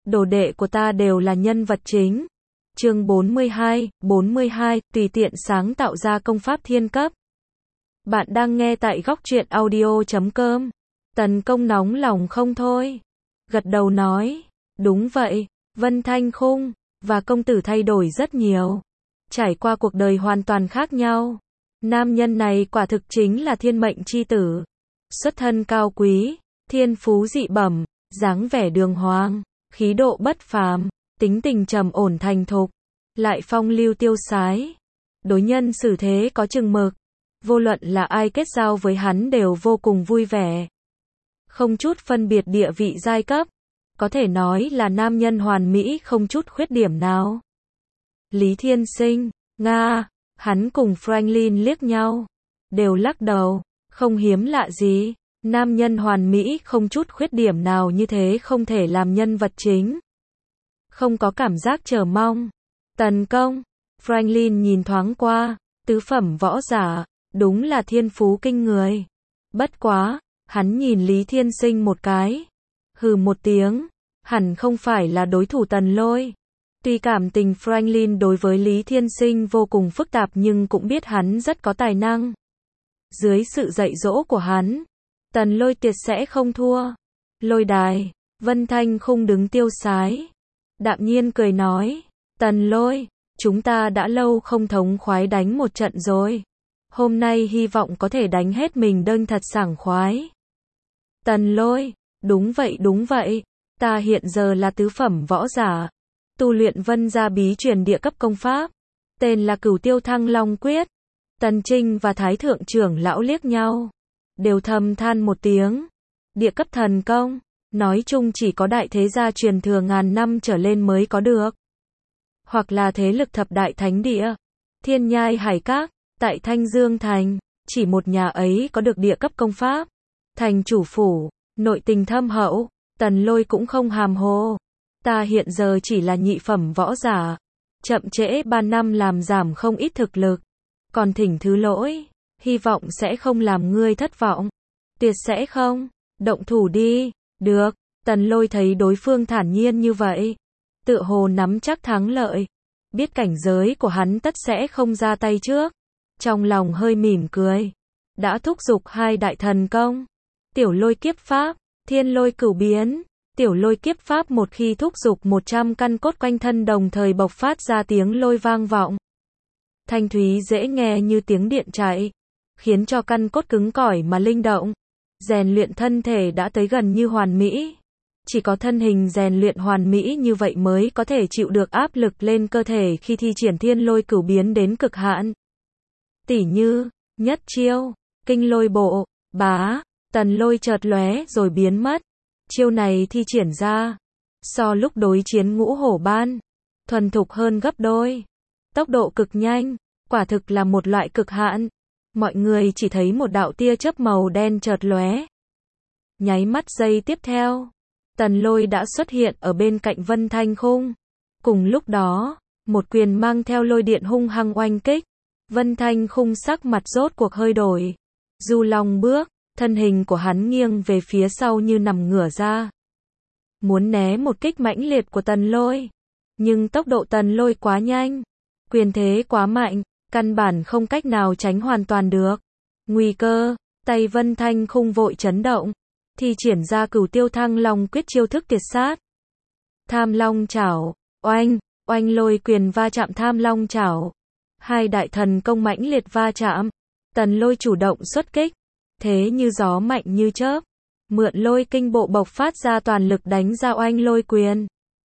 đồ đệ của ta đều là nhân vật chính. Chương 42, tùy tiện sáng tạo ra công pháp thiên cấp. Bạn đang nghe tại góc truyện audio.com. Tần Công nóng lòng không thôi. Gật đầu nói, đúng vậy, Vân Thanh Khung và công tử thay đổi rất nhiều. Trải qua cuộc đời hoàn toàn khác nhau. Nam nhân này quả thực chính là thiên mệnh chi tử. Xuất thân cao quý, thiên phú dị bẩm, dáng vẻ đường hoàng, khí độ bất phàm, tính tình trầm ổn thành thục, lại phong lưu tiêu sái. Đối nhân xử thế có chừng mực. Vô luận là ai kết giao với hắn đều vô cùng vui vẻ. Không chút phân biệt địa vị giai cấp. Có thể nói là nam nhân hoàn mỹ không chút khuyết điểm nào. Lý Thiên Sinh, Nga, hắn cùng Franklin liếc nhau. Đều lắc đầu, không hiếm lạ gì. Nam nhân hoàn mỹ không chút khuyết điểm nào như thế không thể làm nhân vật chính. Không có cảm giác chờ mong. Tần Công, Franklin nhìn thoáng qua, tứ phẩm võ giả, đúng là thiên phú kinh người. Bất quá, hắn nhìn Lý Thiên Sinh một cái. Hừ một tiếng, hẳn không phải là đối thủ Tần Lôi. Tuy cảm tình Franklin đối với Lý Thiên Sinh vô cùng phức tạp nhưng cũng biết hắn rất có tài năng. Dưới sự dạy dỗ của hắn, Tần Lôi tuyệt sẽ không thua. Lôi đài, Vân Thanh Khung đứng tiêu sái. Đạm nhiên cười nói, Tần Lôi, chúng ta đã lâu không thống khoái đánh một trận rồi. Hôm nay hy vọng có thể đánh hết mình đơn thật sảng khoái. Tần Lôi, đúng vậy, ta hiện giờ là tứ phẩm võ giả. Tu luyện Vân gia bí truyền địa cấp công pháp. Tên là Cửu Tiêu Thăng Long Quyết. Tần Trinh và Thái Thượng trưởng lão liếc nhau. Đều thầm than một tiếng. Địa cấp thần công, nói chung chỉ có đại thế gia truyền thừa ngàn năm trở lên mới có được. Hoặc là thế lực thập đại thánh địa. Thiên Nhai Hải Các, tại Thanh Dương Thành, chỉ một nhà ấy có được địa cấp công pháp. Thành chủ phủ, nội tình thâm hậu, Tần Lôi cũng không hàm hồ. Ta hiện giờ chỉ là nhị phẩm võ giả. Chậm trễ 3 năm làm giảm không ít thực lực. Còn thỉnh thứ lỗi, hy vọng sẽ không làm ngươi thất vọng. Tuyệt sẽ không, động thủ đi. Được, Tần Lôi thấy đối phương thản nhiên như vậy. Tựa hồ nắm chắc thắng lợi. Biết cảnh giới của hắn tất sẽ không ra tay trước. Trong lòng hơi mỉm cười. Đã thúc giục hai đại thần công. Tiểu Lôi kiếp pháp, Thiên Lôi cửu biến. Tiểu Lôi kiếp pháp một khi thúc giục 100 căn cốt quanh thân đồng thời bộc phát ra tiếng lôi vang vọng. Thanh thúy dễ nghe như tiếng điện chạy. Khiến cho căn cốt cứng cỏi mà linh động. Rèn luyện thân thể đã tới gần như hoàn mỹ. Chỉ có thân hình rèn luyện hoàn mỹ như vậy mới có thể chịu được áp lực lên cơ thể khi thi triển Thiên Lôi cửu biến đến cực hạn. Tỉ như, nhất chiêu, kinh lôi bộ, bá, Tần Lôi chợt lóe rồi biến mất. Chiêu này thi triển ra, so lúc đối chiến Ngũ Hổ Ban, thuần thục hơn gấp đôi. Tốc độ cực nhanh, quả thực là một loại cực hạn. Mọi người chỉ thấy một đạo tia chớp màu đen chợt lóe. Nháy mắt giây tiếp theo, Tần Lôi đã xuất hiện ở bên cạnh Vân Thanh Khung. Cùng lúc đó, một quyền mang theo lôi điện hung hăng oanh kích. Vân Thanh Khung sắc mặt rốt cuộc hơi đổi. Du Long bước, thân hình của hắn nghiêng về phía sau như nằm ngửa ra. Muốn né một kích mãnh liệt của Tần Lôi. Nhưng tốc độ Tần Lôi quá nhanh. Quyền thế quá mạnh, căn bản không cách nào tránh hoàn toàn được. Nguy cơ, tay Vân Thanh Khung vội chấn động. Thi triển ra Cửu Tiêu Thăng Long Quyết chiêu thức tuyệt sát. Tham Long Chảo, oanh, oanh lôi quyền va chạm Tham Long Chảo. Hai đại thần công mãnh liệt va chạm. Tần Lôi chủ động xuất kích. Thế như gió mạnh như chớp. Mượn lôi kinh bộ bộc phát ra toàn lực đánh ra oanh lôi quyền.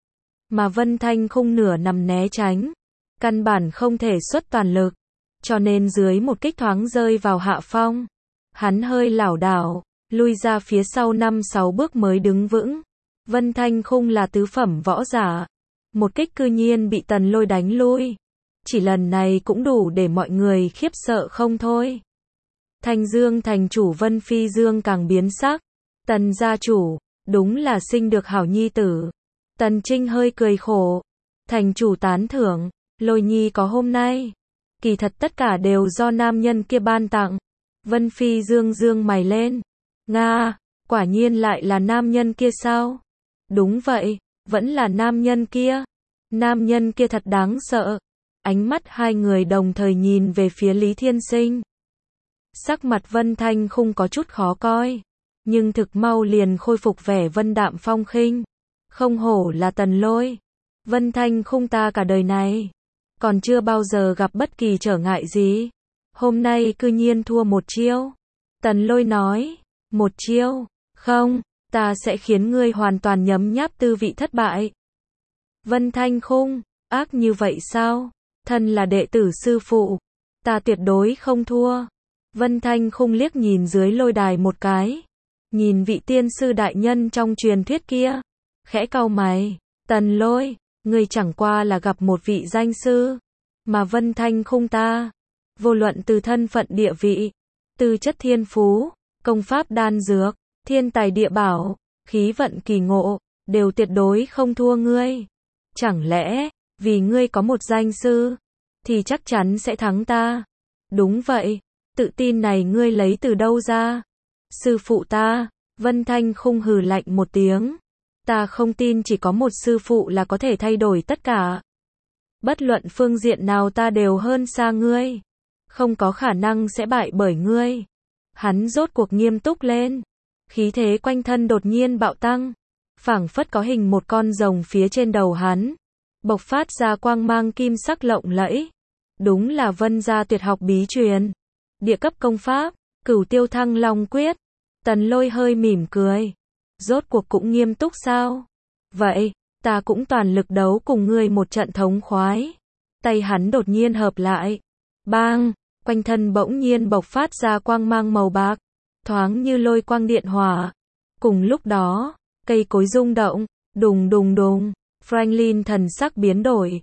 Mà Vân Thanh Khung nửa nằm né tránh. Căn bản không thể xuất toàn lực. Cho nên dưới một kích thoáng rơi vào hạ phong. Hắn hơi lảo đảo, lui ra phía sau 5-6 bước mới đứng vững. Vân Thanh Khung là tứ phẩm võ giả. Một kích cư nhiên bị Tần Lôi đánh lui. Chỉ lần này cũng đủ để mọi người khiếp sợ không thôi. Thanh Dương thành chủ Vân Phi Dương càng biến sắc. Tần gia chủ, đúng là sinh được hảo nhi tử. Tần Trinh hơi cười khổ. Thành chủ tán thưởng, Lôi nhi có hôm nay. Kỳ thật tất cả đều do nam nhân kia ban tặng. Vân Phi Dương dương mày lên. Nga, quả nhiên lại là nam nhân kia sao? Đúng vậy, Vẫn là nam nhân kia. Nam nhân kia thật đáng sợ. Ánh mắt hai người đồng thời nhìn về phía Lý Thiên Sinh. Sắc mặt Vân Thanh Khung có chút khó coi, nhưng thực mau liền khôi phục vẻ vân đạm phong khinh. Không hổ là Tần Lôi. Vân Thanh Khung ta cả đời này còn chưa bao giờ gặp bất kỳ trở ngại gì. Hôm nay cư nhiên thua một chiêu. Tần Lôi nói, một chiêu, không, ta sẽ khiến ngươi hoàn toàn nhấm nháp tư vị thất bại. Vân Thanh Khung, ác như vậy sao? Thân là đệ tử sư phụ, ta tuyệt đối không thua. Vân Thanh Khung liếc nhìn dưới lôi đài một cái, nhìn vị tiên sư đại nhân trong truyền thuyết kia, khẽ cau mày. Tần Lôi, ngươi chẳng qua là gặp một vị danh sư, mà Vân Thanh Khung ta, vô luận từ thân phận địa vị, tư chất thiên phú, công pháp đan dược, thiên tài địa bảo, khí vận kỳ ngộ, đều tuyệt đối không thua ngươi. Chẳng lẽ, vì ngươi có một danh sư, thì chắc chắn sẽ thắng ta? Đúng vậy, tự tin này ngươi lấy từ đâu ra? Sư phụ ta. Vân Thanh Khung hừ lạnh một tiếng. Ta không tin chỉ có một sư phụ là có thể thay đổi tất cả. Bất luận phương diện nào ta đều hơn xa ngươi. Không có khả năng sẽ bại bởi ngươi. Hắn rốt cuộc nghiêm túc lên. Khí thế quanh thân đột nhiên bạo tăng. Phảng phất có hình một con rồng phía trên đầu hắn. Bộc phát ra quang mang kim sắc lộng lẫy. Đúng là Vân gia tuyệt học bí truyền. Địa cấp công pháp, Cửu Tiêu Thăng Long Quyết. Tần Lôi hơi mỉm cười. Rốt cuộc cũng nghiêm túc sao? Vậy, ta cũng toàn lực đấu cùng ngươi một trận thống khoái. Tay hắn đột nhiên hợp lại. Bang, quanh thân bỗng nhiên bộc phát ra quang mang màu bạc. Thoáng như lôi quang điện hỏa. Cùng lúc đó, cây cối rung động, đùng đùng đùng. Franklin thần sắc biến đổi.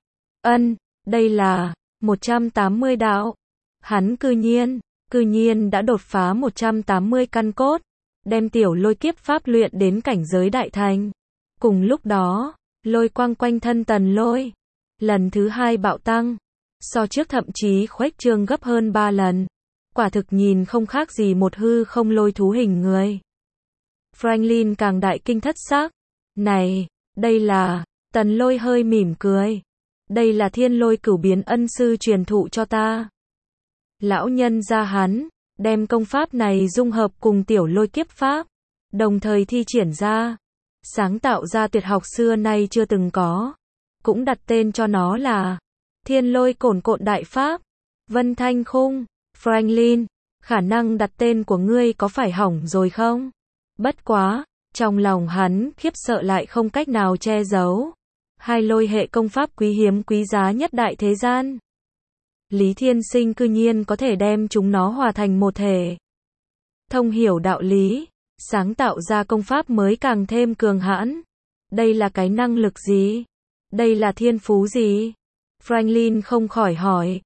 Đây là 180 đạo. Hắn cư nhiên đã đột phá 180 căn cốt, đem tiểu lôi kiếp pháp luyện đến cảnh giới đại thành. Cùng lúc đó, lôi quang quanh thân Tần Lôi lần thứ hai bạo tăng, so trước thậm chí khuếch trương gấp hơn 3 lần. Quả thực nhìn không khác gì một hư không lôi thú hình người. Franklin càng đại kinh thất sắc. Này, đây là... Tần Lôi hơi mỉm cười. Đây là Thiên Lôi Cửu Biến ân sư truyền thụ cho ta. Lão nhân gia hắn đem công pháp này dung hợp cùng tiểu lôi kiếp pháp, đồng thời thi triển ra, sáng tạo ra tuyệt học xưa nay chưa từng có, cũng đặt tên cho nó là Thiên Lôi Cổn Cộn Đại Pháp. Vân Thanh Khung, Franklin, khả năng đặt tên của ngươi có phải hỏng rồi không? Bất quá, trong lòng hắn khiếp sợ lại không cách nào che giấu. Hai lôi hệ công pháp quý hiếm quý giá nhất đại thế gian. Lý Thiên Sinh cư nhiên có thể đem chúng nó hòa thành một thể. Thông hiểu đạo lý, sáng tạo ra công pháp mới càng thêm cường hãn. Đây là cái năng lực gì? Đây là thiên phú gì? Franklin không khỏi hỏi,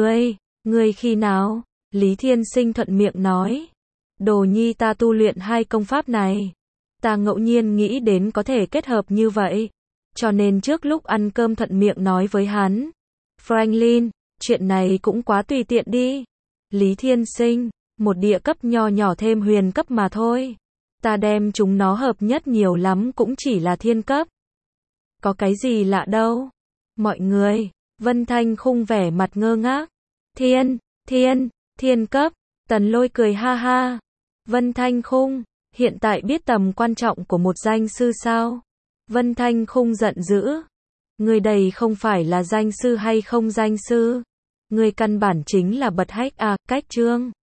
ngươi khi nào? Lý Thiên Sinh thuận miệng nói, đồ nhi ta tu luyện hai công pháp này. Ta ngẫu nhiên nghĩ đến có thể kết hợp như vậy. Cho nên trước lúc ăn cơm thuận miệng nói với hắn. Franklin, chuyện này cũng quá tùy tiện đi. Lý Thiên Sinh, một địa cấp nho nhỏ thêm huyền cấp mà thôi. Ta đem chúng nó hợp nhất nhiều lắm cũng chỉ là thiên cấp. Có cái gì lạ đâu. Mọi người, Vân Thanh Khung vẻ mặt ngơ ngác. Thiên cấp. Tần Lôi cười ha ha. Vân Thanh Khung, hiện tại biết tầm quan trọng của một danh sư sao? Vân Thanh Khung giận dữ. Người đây không phải là danh sư hay không danh sư. Người căn bản chính là bật hách cách chương.